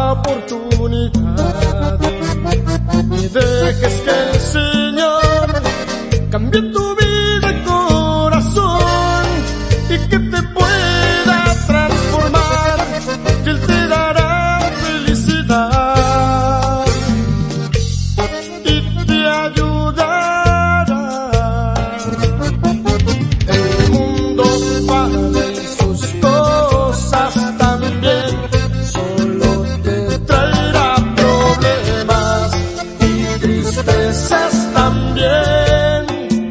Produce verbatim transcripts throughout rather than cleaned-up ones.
oportunidad y dejes que el Señor cambie tu vida y corazón y que te pueda transformar, que Él te dará felicidad y te ayudará. El mundo vale sus cosas también, solo te traerá problemas y tristezas también.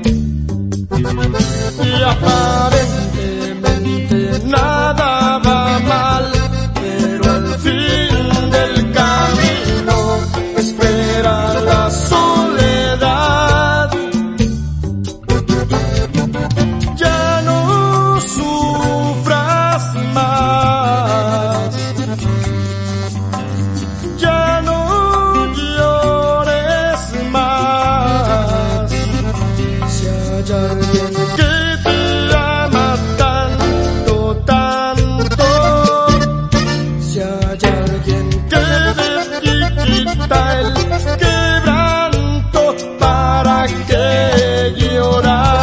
Y aparentemente nada va mal, pero al fin del camino espera la soledad. Ya no sufras más, ya no llores más. Si hay alguien que te ama tanto, tanto, si hay alguien que de ti quita el quebranto, ¿para qué llorar?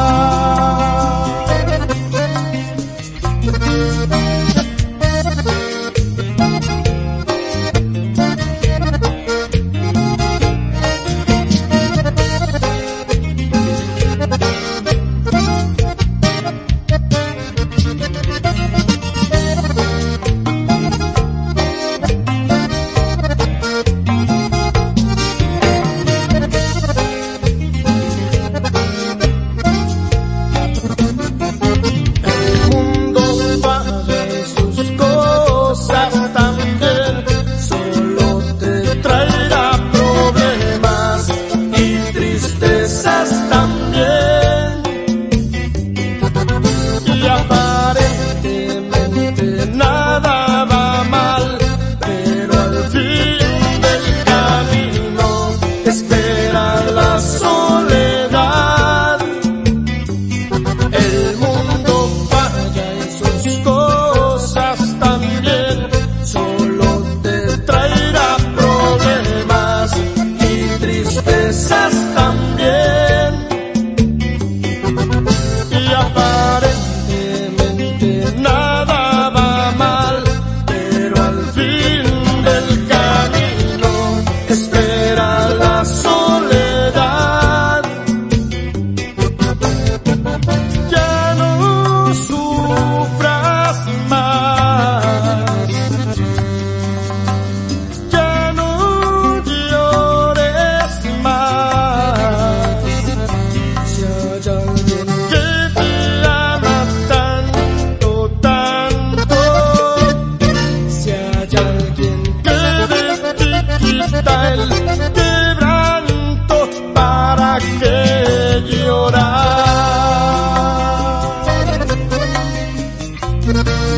El quebranto, ¿para qué llorar?